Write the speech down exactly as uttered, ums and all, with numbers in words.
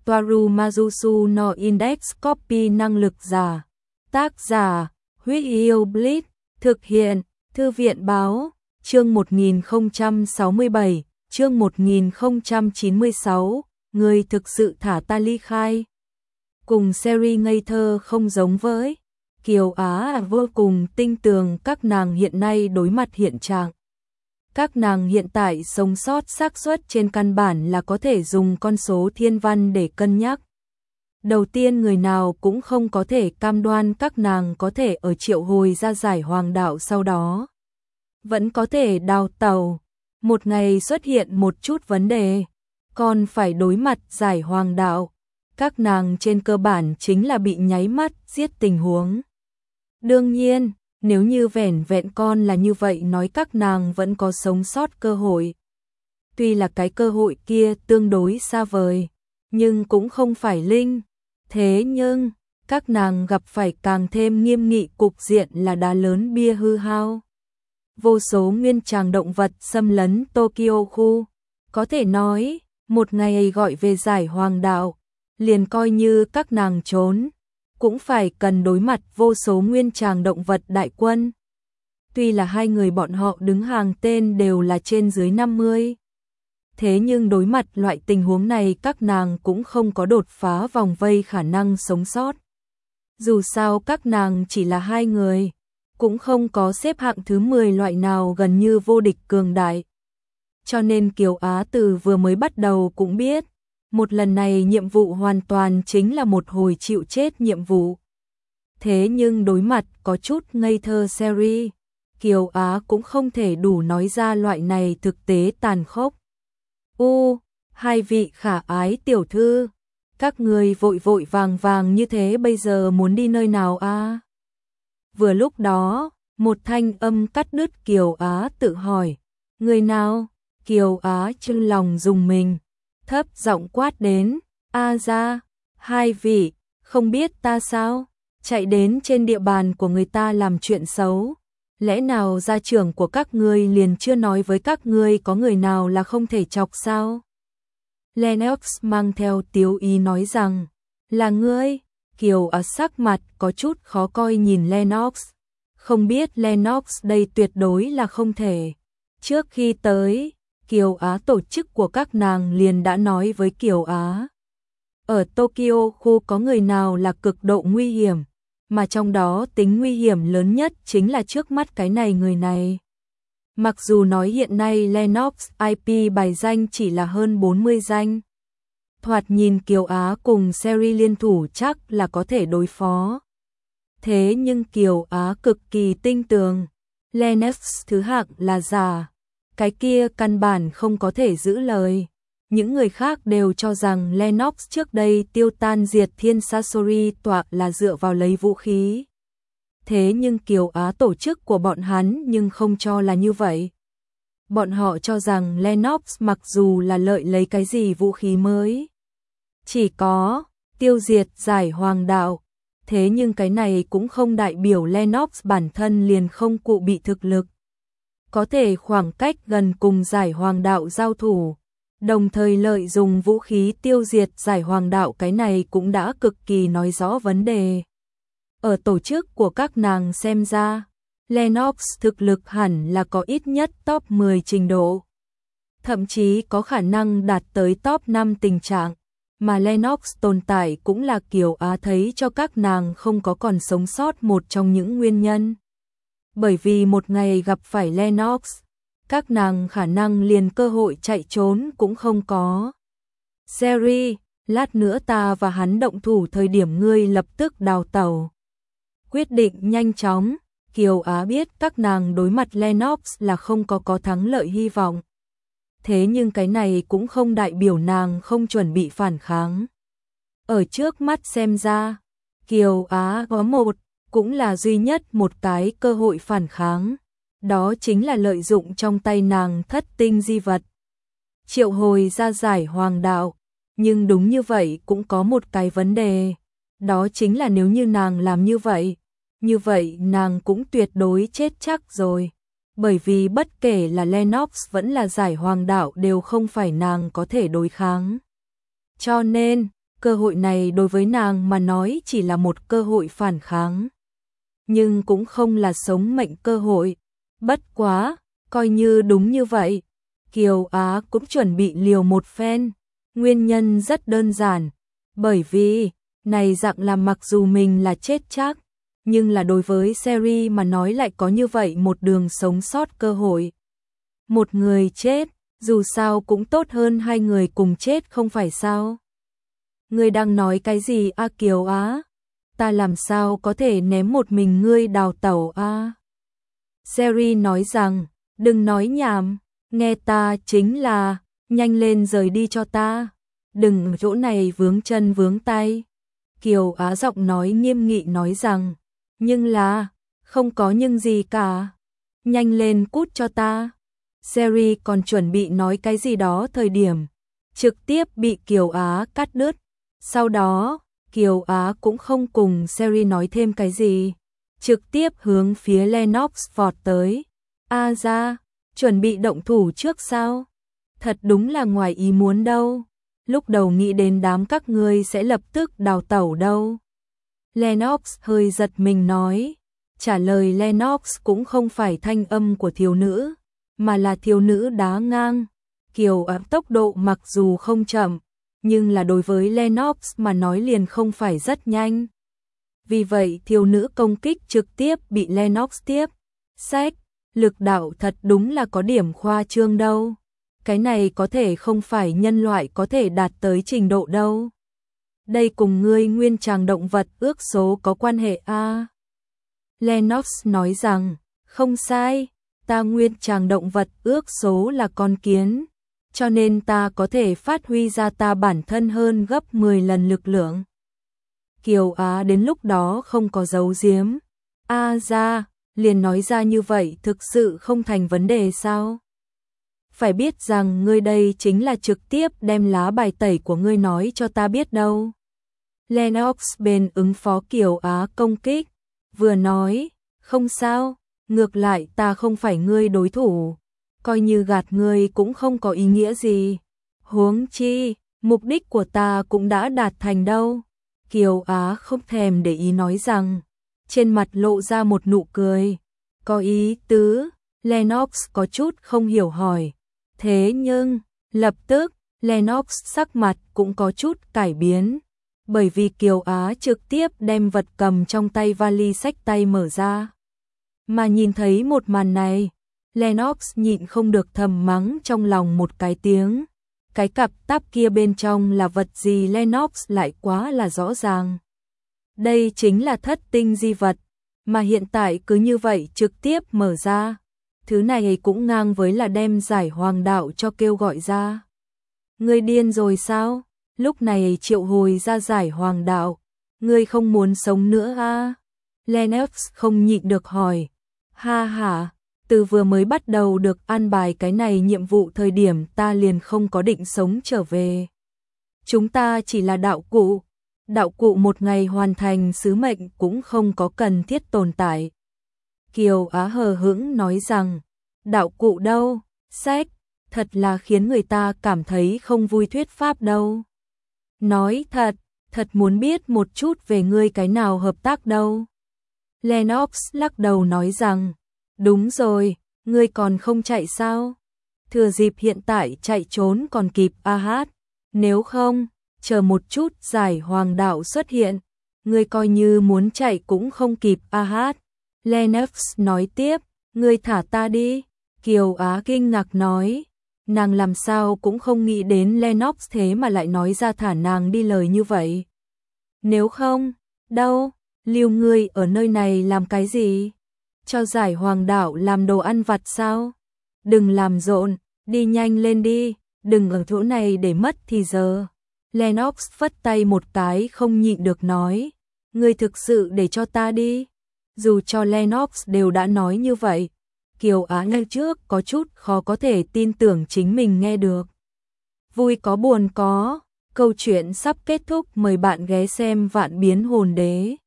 Toaru Majusu no Index Copy năng lực giả. Tác giả, Huyết Yêu Blitz, thực hiện, Thư viện Báo, chương một nghìn không trăm sáu mươi bảy, chương một nghìn không trăm chín mươi sáu, người thực sự thả ta ly khai. Cùng series ngây thơ không giống với Kiều Á vô cùng tinh tường các nàng hiện nay đối mặt hiện trạng. Các nàng hiện tại sống sót xác suất trên căn bản là có thể dùng con số thiên văn để cân nhắc. Đầu tiên người nào cũng không có thể cam đoan các nàng có thể ở triệu hồi ra giải hoàng đạo sau đó. Vẫn có thể đào tàu, một ngày xuất hiện một chút vấn đề, còn phải đối mặt giải hoàng đạo. Các nàng trên cơ bản chính là bị nháy mắt giết tình huống. Đương nhiên, nếu như vẻn vẹn con là như vậy nói các nàng vẫn có sống sót cơ hội. Tuy là cái cơ hội kia tương đối xa vời, nhưng cũng không phải linh. Thế nhưng, các nàng gặp phải càng thêm nghiêm nghị cục diện là đá lớn bia hư hao. Vô số nguyên tràng động vật xâm lấn Tokyo khu. Có thể nói, một ngày gọi về giải hoàng đạo, liền coi như các nàng trốn, cũng phải cần đối mặt vô số nguyên tràng động vật đại quân. Tuy là hai người bọn họ đứng hàng tên đều là trên dưới năm mươi. Thế nhưng đối mặt loại tình huống này các nàng cũng không có đột phá vòng vây khả năng sống sót. Dù sao các nàng chỉ là hai người, cũng không có xếp hạng thứ mười loại nào gần như vô địch cường đại. Cho nên Kiều Á từ vừa mới bắt đầu cũng biết, một lần này nhiệm vụ hoàn toàn chính là một hồi chịu chết nhiệm vụ. Thế nhưng đối mặt có chút ngây thơ series, Kiều Á cũng không thể đủ nói ra loại này thực tế tàn khốc. U, hai vị khả ái tiểu thư, các người vội vội vàng vàng như thế bây giờ muốn đi nơi nào a? À? Vừa lúc đó, một thanh âm cắt đứt Kiều Á tự hỏi, người nào? Kiều Á trong lòng dùng mình, thấp giọng quát đến, a ra, hai vị, không biết ta sao? Chạy đến trên địa bàn của người ta làm chuyện xấu. Lẽ nào gia trưởng của các ngươi liền chưa nói với các ngươi có người nào là không thể chọc sao? Lennox mang theo tiếu ý nói rằng, là ngươi. Kiều Á sắc mặt có chút khó coi nhìn Lennox. Không biết Lennox đây tuyệt đối là không thể. Trước khi tới, Kiều Á tổ chức của các nàng liền đã nói với Kiều Á. Ở Tokyo khu có người nào là cực độ nguy hiểm, mà trong đó tính nguy hiểm lớn nhất chính là trước mắt cái này người này. Mặc dù nói hiện nay Lennox i pê bài danh chỉ là hơn bốn mươi danh. Thoạt nhìn Kiều Á cùng series liên thủ chắc là có thể đối phó. Thế nhưng Kiều Á cực kỳ tinh tường. Lennox thứ hạng là giả. Cái kia căn bản không có thể giữ lời. Những người khác đều cho rằng Lennox trước đây tiêu tan diệt thiên Sasori tọa là dựa vào lấy vũ khí. Thế nhưng Kiều Á tổ chức của bọn hắn nhưng không cho là như vậy. Bọn họ cho rằng Lennox mặc dù là lợi lấy cái gì vũ khí mới. Chỉ có tiêu diệt giải hoàng đạo. Thế nhưng cái này cũng không đại biểu Lennox bản thân liền không cụ bị thực lực. Có thể khoảng cách gần cùng giải hoàng đạo giao thủ. Đồng thời lợi dụng vũ khí tiêu diệt giải hoàng đạo cái này cũng đã cực kỳ nói rõ vấn đề. Ở tổ chức của các nàng xem ra, Lennox thực lực hẳn là có ít nhất top mười trình độ. Thậm chí có khả năng đạt tới top năm tình trạng, mà Lennox tồn tại cũng là Kiều Á thấy cho các nàng không có còn sống sót một trong những nguyên nhân. Bởi vì một ngày gặp phải Lennox, các nàng khả năng liền cơ hội chạy trốn cũng không có. Seri, lát nữa ta và hắn động thủ thời điểm ngươi lập tức đào tẩu. Quyết định nhanh chóng, Kiều Á biết các nàng đối mặt Lennox là không có có thắng lợi hy vọng. Thế nhưng cái này cũng không đại biểu nàng không chuẩn bị phản kháng. Ở trước mắt xem ra, Kiều Á có một, cũng là duy nhất một cái cơ hội phản kháng. Đó chính là lợi dụng trong tay nàng thất tinh di vật. Triệu hồi ra giải hoàng đạo. Nhưng đúng như vậy cũng có một cái vấn đề. Đó chính là nếu như nàng làm như vậy, như vậy nàng cũng tuyệt đối chết chắc rồi. Bởi vì bất kể là Lennox vẫn là giải hoàng đạo đều không phải nàng có thể đối kháng. Cho nên, cơ hội này đối với nàng mà nói chỉ là một cơ hội phản kháng. Nhưng cũng không là sống mệnh cơ hội. Bất quá, coi như đúng như vậy, Kiều Á cũng chuẩn bị liều một phen. Nguyên nhân rất đơn giản, bởi vì, này dạng là mặc dù mình là chết chắc, nhưng là đối với Sherry mà nói lại có như vậy một đường sống sót cơ hội. Một người chết, dù sao cũng tốt hơn hai người cùng chết không phải sao? Ngươi đang nói cái gì a Kiều Á? Ta làm sao có thể ném một mình ngươi đào tẩu a? Sherry nói rằng, đừng nói nhảm, nghe ta chính là, nhanh lên rời đi cho ta, đừng ở chỗ này vướng chân vướng tay. Kiều Á giọng nói nghiêm nghị nói rằng, nhưng là, không có nhưng gì cả, nhanh lên cút cho ta. Sherry còn chuẩn bị nói cái gì đó thời điểm, trực tiếp bị Kiều Á cắt đứt. Sau đó, Kiều Á cũng không cùng Sherry nói thêm cái gì, trực tiếp hướng phía Lennox vọt tới. A ra, chuẩn bị động thủ trước sao? Thật đúng là ngoài ý muốn đâu. Lúc đầu nghĩ đến đám các ngươi sẽ lập tức đào tẩu đâu. Lennox hơi giật mình nói. Trả lời Lennox cũng không phải thanh âm của thiếu nữ, mà là thiếu nữ đá ngang. Kiều Á tốc độ mặc dù không chậm, nhưng là đối với Lennox mà nói liền không phải rất nhanh. Vì vậy thiếu nữ công kích trực tiếp bị Lennox tiếp. Sách, lực đạo thật đúng là có điểm khoa trương đâu. Cái này có thể không phải nhân loại có thể đạt tới trình độ đâu. Đây cùng ngươi nguyên tràng động vật ước số có quan hệ a à? Lennox nói rằng, không sai, ta nguyên tràng động vật ước số là con kiến, cho nên ta có thể phát huy ra ta bản thân hơn gấp mười lần lực lượng. Kiều Á đến lúc đó không có giấu giếm. A à ra, liền nói ra như vậy thực sự không thành vấn đề sao? Phải biết rằng ngươi đây chính là trực tiếp đem lá bài tẩy của ngươi nói cho ta biết đâu. Lennox bên ứng phó Kiều Á công kích, vừa nói, không sao, ngược lại ta không phải ngươi đối thủ, coi như gạt ngươi cũng không có ý nghĩa gì. Huống chi, mục đích của ta cũng đã đạt thành đâu. Kiều Á không thèm để ý nói rằng, trên mặt lộ ra một nụ cười. Có ý tứ, Lennox có chút không hiểu hỏi. Thế nhưng, lập tức, Lennox sắc mặt cũng có chút cải biến. Bởi vì Kiều Á trực tiếp đem vật cầm trong tay vali xách tay mở ra. Mà nhìn thấy một màn này, Lennox nhịn không được thầm mắng trong lòng một cái tiếng. Cái cặp táp kia bên trong là vật gì Lennox lại quá là rõ ràng. Đây chính là thất tinh di vật, mà hiện tại cứ như vậy trực tiếp mở ra. Thứ này cũng ngang với là đem giải hoàng đạo cho kêu gọi ra. Ngươi điên rồi sao? Lúc này triệu hồi ra giải hoàng đạo. Ngươi không muốn sống nữa à? Lennox không nhịn được hỏi. Ha ha, từ vừa mới bắt đầu được an bài cái này nhiệm vụ thời điểm ta liền không có định sống trở về. Chúng ta chỉ là đạo cụ. Đạo cụ một ngày hoàn thành sứ mệnh cũng không có cần thiết tồn tại. Kiều Á hờ hững nói rằng, đạo cụ đâu, sách, thật là khiến người ta cảm thấy không vui thuyết pháp đâu. Nói thật, thật muốn biết một chút về ngươi cái nào hợp tác đâu. Lennox lắc đầu nói rằng, đúng rồi, ngươi còn không chạy sao? Thừa dịp hiện tại chạy trốn còn kịp a hát, nếu không, chờ một chút giải hoàng đạo xuất hiện, ngươi coi như muốn chạy cũng không kịp a hát. Lennox nói tiếp, ngươi thả ta đi. Kiều Á kinh ngạc nói, nàng làm sao cũng không nghĩ đến Lennox thế mà lại nói ra thả nàng đi lời như vậy. Nếu không, đâu, lưu ngươi ở nơi này làm cái gì? Cho giải hoàng đạo làm đồ ăn vặt sao? Đừng làm rộn, đi nhanh lên đi, đừng ở chỗ này để mất thì giờ. Lennox phất tay một cái không nhịn được nói, ngươi thực sự để cho ta đi. Dù cho Lennox đều đã nói như vậy, Kiều Á ngay trước có chút khó có thể tin tưởng chính mình nghe được. Vui có buồn có, câu chuyện sắp kết thúc, mời bạn ghé xem Vạn Biến Hồn Đế.